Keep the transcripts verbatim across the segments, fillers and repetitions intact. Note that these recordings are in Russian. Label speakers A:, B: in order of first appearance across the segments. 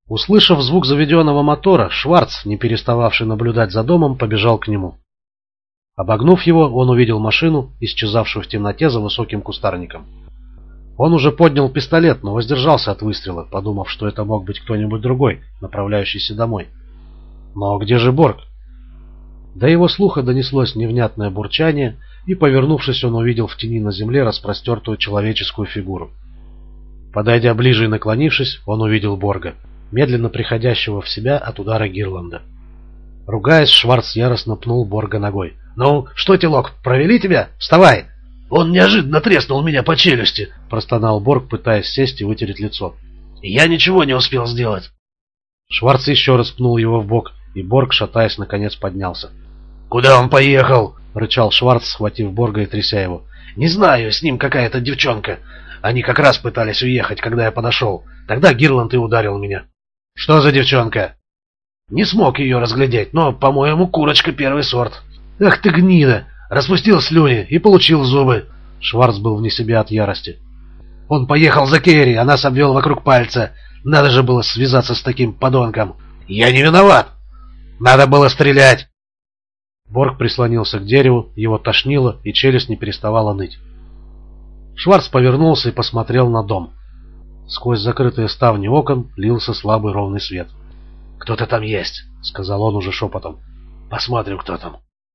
A: Услышав звук заведенного мотора, Шварц, не перестававший наблюдать за домом, побежал к нему. Обогнув его, он увидел машину, исчезавшую в темноте за высоким кустарником. Он уже поднял пистолет, но воздержался от выстрела, подумав, что это мог быть кто-нибудь другой, направляющийся домой. Но где же Борг? До его слуха донеслось невнятное бурчание, и, повернувшись, он увидел в тени на земле распростертую человеческую фигуру. Подойдя ближе и наклонившись, он увидел Борга, медленно приходящего в себя от удара Гирланда. Ругаясь, Шварц яростно пнул Борга ногой. «Ну, что, телок, провели тебя? Вставай!»
B: «Он неожиданно треснул меня по челюсти»,
A: — простонал Борг, пытаясь сесть и вытереть лицо.
B: «Я ничего не успел сделать».
A: Шварц еще раз пнул его в бок, и Борг, шатаясь, наконец поднялся.
B: «Куда он поехал?»
A: — рычал Шварц, схватив Борга и тряся его.
B: «Не знаю, с ним какая-то девчонка. Они как раз пытались уехать, когда я подошел. Тогда Гирланд и ударил меня».
A: «Что за девчонка?»
B: «Не смог ее разглядеть, но, по-моему, курочка первый сорт». «Ах ты гнида! Распустил слюни и получил зубы».
A: Шварц был вне себя от ярости.
B: «Он поехал за Керри, а нас обвел вокруг пальца. Надо же было связаться с таким подонком. Я не виноват. Надо было стрелять».
A: Борг прислонился к дереву, его тошнило, и челюсть не переставала ныть. Шварц повернулся и посмотрел на дом. Сквозь закрытые ставни окон лился слабый ровный свет.
B: «Кто-то там есть», — сказал он уже шепотом. «Посмотрим, кто там».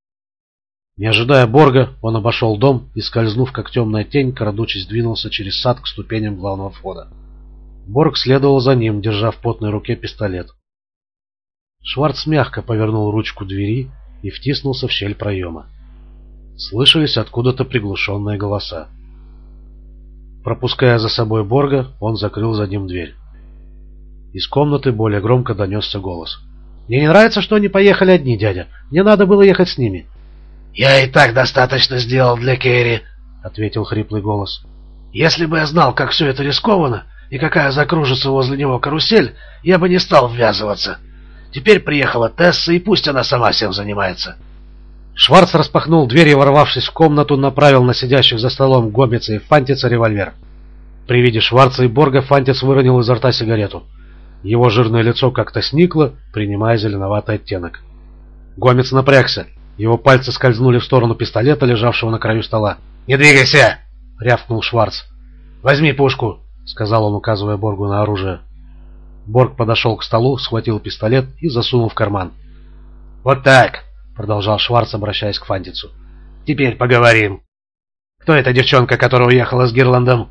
A: Не ожидая Борга, он обошел дом и, скользнув как темная тень, крадучись двинулся через сад к ступеням главного входа. Борг следовал за ним, держа в потной руке пистолет. Шварц мягко повернул ручку двери и втиснулся в щель проема. Слышались откуда-то приглушенные голоса. Пропуская за собой Борга, он закрыл за ним дверь. Из комнаты более громко донесся голос. «Мне не нравится, что они поехали одни, дядя. Мне надо было ехать с ними».
B: «Я и так достаточно сделал для Керри», — ответил хриплый голос. «Если бы я знал, как все это рискованно и какая закружится возле него карусель, я бы не стал ввязываться. Теперь приехала Тесса, и пусть она сама всем занимается».
A: Шварц распахнул дверь и, ворвавшись в комнату, направил на сидящих за столом Гомеца и Фантица револьвер. При виде Шварца и Борга Фантиц выронил изо рта сигарету. Его жирное лицо как-то сникло, принимая зеленоватый оттенок. Гомец напрягся. Его пальцы скользнули в сторону пистолета, лежавшего на краю стола.
B: «Не двигайся!»
A: — рявкнул Шварц.
B: «Возьми пушку!»
A: — сказал он, указывая Боргу на оружие. Борг подошел к столу, схватил пистолет и засунул в карман.
B: «Вот так!»
A: — продолжал Шварц, обращаясь к Фантицу.
B: «Теперь поговорим. Кто эта девчонка, которая уехала с Гирландом?»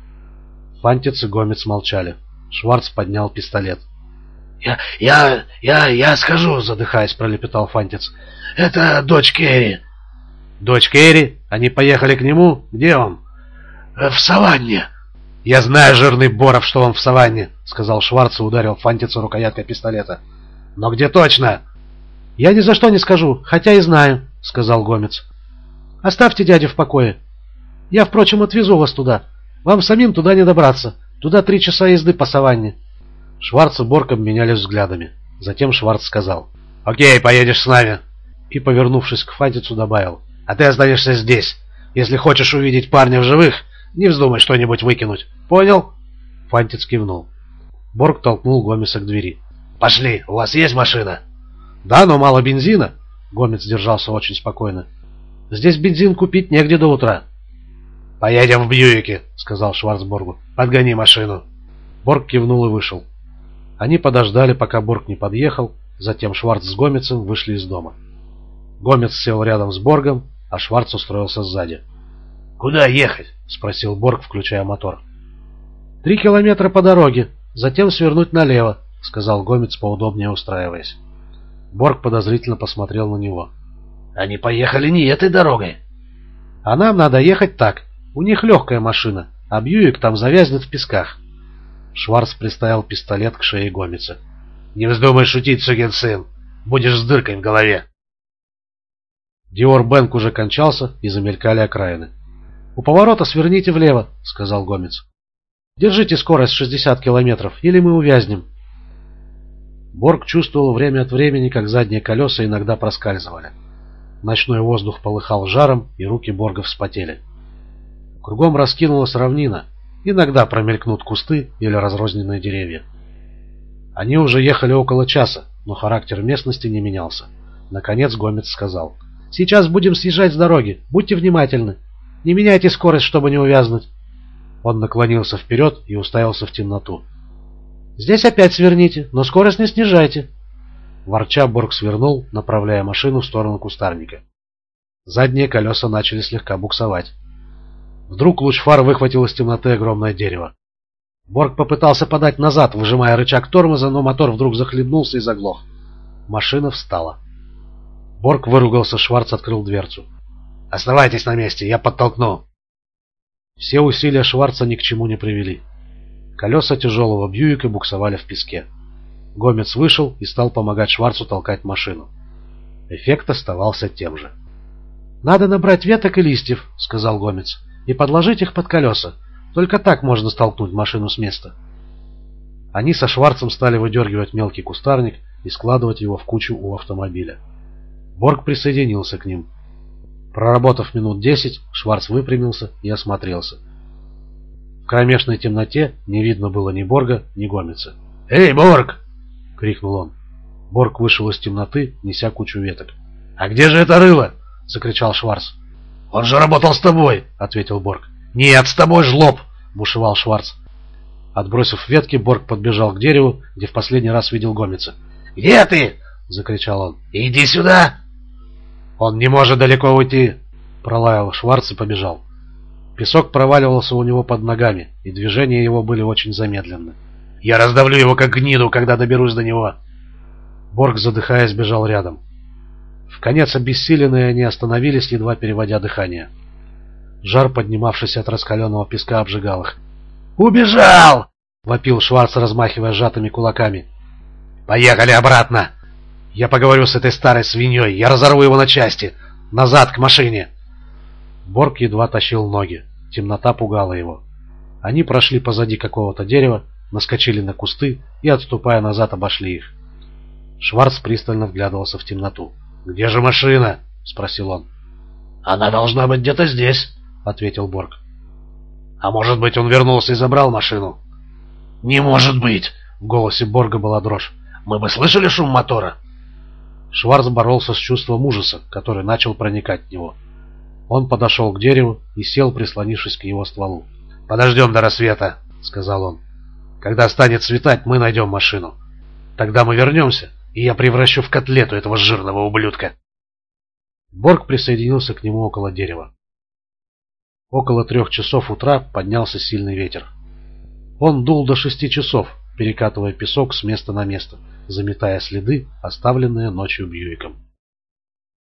A: Фантиц и Гомец молчали. Шварц поднял пистолет.
B: «Я... я... я... я схожу!» — задыхаясь, пролепетал Фантиц. «Это дочь Керри».
A: «Дочь Керри? Они поехали к нему? Где он?»
B: «В саванне».
A: «Я знаю, жирный Боров, что он в саванне», — сказал Шварц и ударил Фантица рукояткой пистолета. «Но где точно?» «Я ни за что не скажу, хотя и знаю», — сказал Гомец. «Оставьте дядю в покое. Я, впрочем, отвезу вас туда. Вам самим туда не добраться. Туда три часа езды по саванне». Шварц и Борг обменялись взглядами. Затем Шварц сказал: «Окей, поедешь с нами». И, повернувшись к Фантицу, добавил: «А ты останешься здесь. Если хочешь увидеть парня в живых, не вздумай что-нибудь выкинуть. Понял?» Фантиц кивнул. Борг толкнул Гомеса к двери.
B: «Пошли, у вас есть машина?»
A: «Да, но мало бензина». Гомец держался очень спокойно. «Здесь бензин купить негде до утра».
B: «Поедем в Бьюике», — сказал Шварц Боргу. «Подгони машину».
A: Борг кивнул и вышел. Они подождали, пока Борг не подъехал. Затем Шварц с Гомецем вышли из дома. Гомец сел рядом с Боргом, а Шварц устроился сзади.
B: «Куда ехать?»
A: — спросил Борг, включая мотор. «Три километра по дороге, затем свернуть налево», — сказал Гомец, поудобнее устраиваясь. Борг подозрительно посмотрел на него.
B: «Они поехали не этой дорогой».
A: «А нам надо ехать так. У них легкая машина, а Бьюик там завязнет в песках». Шварц приставил пистолет к шее Гомеца.
B: «Не вздумай шутить, сукин сын. Будешь с дыркой в голове».
A: Диор Бэнк уже кончался, и замелькали окраины. «У поворота сверните влево», — сказал Гомец. «Держите скорость шестьдесят километров, или мы увязнем». Борг чувствовал время от времени, как задние колеса иногда проскальзывали. Ночной воздух полыхал жаром, и руки Борга вспотели. Кругом раскинулась равнина. Иногда промелькнут кусты или разрозненные деревья. Они уже ехали около часа, но характер местности не менялся. Наконец Гомец сказал: «Сейчас будем съезжать с дороги. Будьте внимательны. Не меняйте скорость, чтобы не увязнуть». Он наклонился вперед и уставился в темноту. «Здесь опять сверните, но скорость не снижайте». Ворча, Борг свернул, направляя машину в сторону кустарника. Задние колеса начали слегка буксовать. Вдруг луч фар выхватил из темноты огромное дерево. Борг попытался подать назад, выжимая рычаг тормоза, но мотор вдруг захлебнулся и заглох. Машина встала. Борг выругался, Шварц открыл дверцу. «Оставайтесь на месте, я подтолкну». Все усилия Шварца ни к чему не привели. Колеса тяжелого Бьюика буксовали в песке. Гомец вышел и стал помогать Шварцу толкать машину. Эффект оставался тем же. «Надо набрать веток и листьев», — сказал Гомец, — «и подложить их под колеса. Только так можно столкнуть машину с места». Они со Шварцем стали выдергивать мелкий кустарник и складывать его в кучу у автомобиля. Борг присоединился к ним. Проработав минут десять, Шварц выпрямился и осмотрелся. В кромешной темноте не видно было ни Борга, ни Гомеца. «Эй, Борг!» — крикнул он. Борг вышел из темноты, неся кучу веток. «А где же это рыло?» — закричал Шварц. «Он же работал с тобой!» — ответил Борг. «Нет, с тобой, жлоб!» — бушевал Шварц. Отбросив ветки, Борг подбежал к дереву, где в последний раз видел Гомеца. «Где ты?» — закричал он. «Иди сюда!» «Он не может далеко уйти!» — пролаял Шварц и побежал. Песок проваливался у него под ногами, и движения его были очень замедленны. «Я раздавлю его, как гниду, когда доберусь до него!» Борг, задыхаясь, бежал рядом. Вконец обессиленные они остановились, едва переводя дыхание. Жар, поднимавшийся от раскаленного песка, обжигал их. «Убежал!» — вопил Шварц, размахивая сжатыми кулаками. «Поехали обратно! Я поговорю с этой старой свиньей, я разорву его на части! Назад, к машине!» Борг едва тащил ноги, темнота пугала его. Они прошли позади какого-то дерева, наскочили на кусты и, отступая назад, обошли их. Шварц пристально вглядывался в темноту. «Где же машина?» — спросил он. «Она должна быть где-то здесь», — ответил Борг. «А может быть, он вернулся и забрал машину?» «Не может быть!» — в голосе Борга была дрожь. «Мы бы слышали шум мотора?» Шварц боролся с чувством ужаса, который начал проникать в него. Он подошел к дереву и сел, прислонившись к его стволу. «Подождем до рассвета», — сказал он. «Когда станет светать, мы найдем машину. Тогда мы вернемся, и я превращу в котлету этого жирного ублюдка». Борг присоединился к нему около дерева. Около трех часов утра поднялся сильный ветер. Он дул до шести часов, перекатывая песок с места на место, заметая следы, оставленные ночью Бьюиком.